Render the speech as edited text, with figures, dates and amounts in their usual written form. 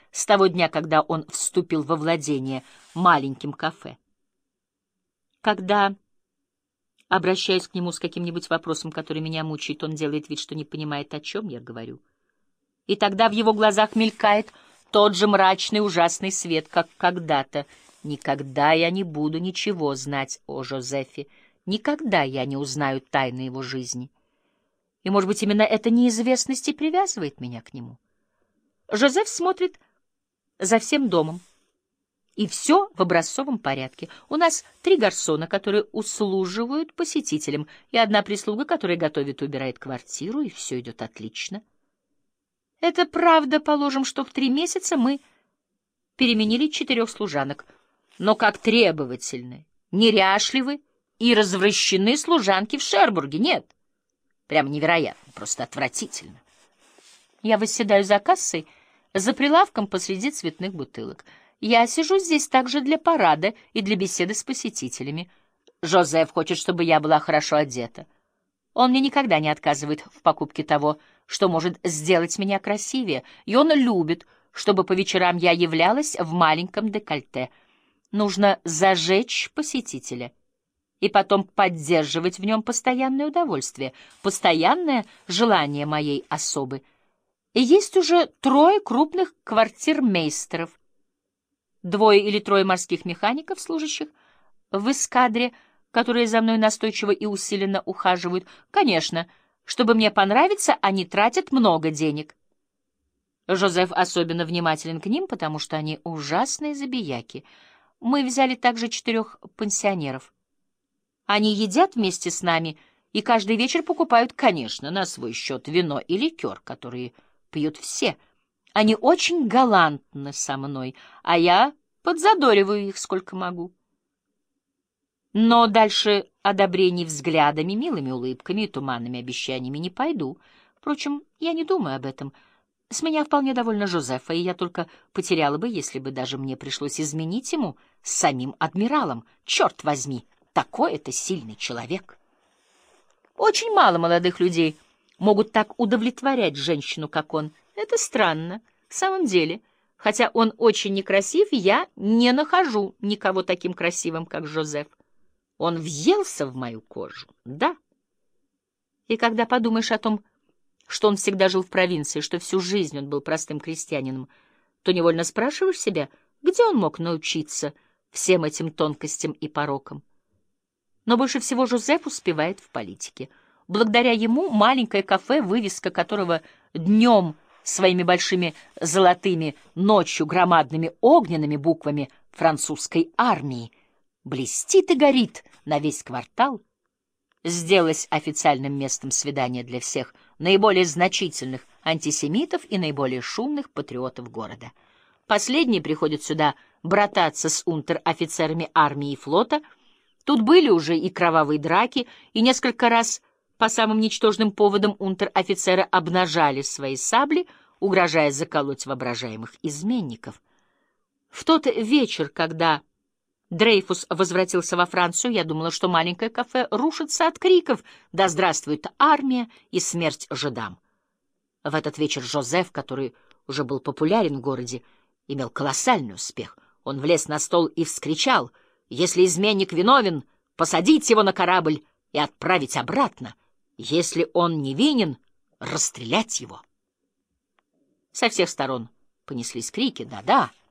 с того дня, когда он вступил во владение маленьким кафе. Когда обращаюсь к нему с каким-нибудь вопросом, который меня мучает, он делает вид, что не понимает, о чем я говорю. И тогда в его глазах мелькает тот же мрачный ужасный свет, как когда-то. Никогда я не буду ничего знать о Жозефе, никогда я не узнаю тайны его жизни. И, может быть, именно эта неизвестность и привязывает меня к нему. Жозеф смотрит за всем домом, и все в образцовом порядке. У нас 3 гарсона, которые услуживают посетителям, и 1 прислуга, которая готовит и убирает квартиру, и все идет отлично. Это правда, положим, что в 3 месяца мы переменили 4 служанок, но как требовательны, неряшливы и развращены служанки в Шербурге, нет. Прямо невероятно, просто отвратительно. Я восседаю за кассой, за прилавком посреди цветных бутылок. Я сижу здесь также для парада и для беседы с посетителями. Жозеф хочет, чтобы я была хорошо одета. Он мне никогда не отказывает в покупке того, что может сделать меня красивее, и он любит, чтобы по вечерам я являлась в маленьком декольте. Нужно зажечь посетителя и потом поддерживать в нем постоянное удовольствие, постоянное желание моей особы. И есть уже 3 крупных квартирмейстеров, 2 или 3 морских механиков, служащих в эскадре, которые за мной настойчиво и усиленно ухаживают. Конечно, чтобы мне понравиться, они тратят много денег. Жозеф особенно внимателен к ним, потому что они ужасные забияки. Мы взяли также 4 пансионеров. Они едят вместе с нами и каждый вечер покупают, конечно, на свой счет вино и ликер, которые пьют все. Они очень галантны со мной, а я подзадориваю их сколько могу. Но дальше одобрений взглядами, милыми улыбками и туманными обещаниями не пойду. Впрочем, я не думаю об этом. С меня вполне довольна Жозефа, и я только потеряла бы, если бы даже мне пришлось изменить ему с самим адмиралом. Черт возьми, такой это сильный человек. Очень мало молодых людей могут так удовлетворять женщину, как он. Это странно, в самом деле. Хотя он очень некрасив, я не нахожу никого таким красивым, как Жозеф. Он въелся в мою кожу, да. И когда подумаешь о том, что он всегда жил в провинции, что всю жизнь он был простым крестьянином, то невольно спрашиваешь себя, где он мог научиться всем этим тонкостям и порокам. Но больше всего Жозеф успевает в политике. Благодаря ему маленькое кафе, вывеска которого днем своими большими золотыми, ночью громадными огненными буквами французской армии, блестит и горит на весь квартал, сделалась официальным местом свидания для всех наиболее значительных антисемитов и наиболее шумных патриотов города. Последние приходят сюда брататься с унтер-офицерами армии и флота. Тут были уже и кровавые драки, и несколько раз по самым ничтожным поводам унтер-офицеры обнажали свои сабли, угрожая заколоть воображаемых изменников. В тот вечер, когда Дрейфус возвратился во Францию, я думала, что маленькое кафе рушится от криков «Да здравствует армия!» и «Смерть жидам!». В этот вечер Жозеф, который уже был популярен в городе, имел колоссальный успех. Он влез на стол и вскричал: «Если изменник виновен, посадить его на корабль и отправить обратно. Если он невинен, расстрелять его». Со всех сторон понеслись крики «Да-да!»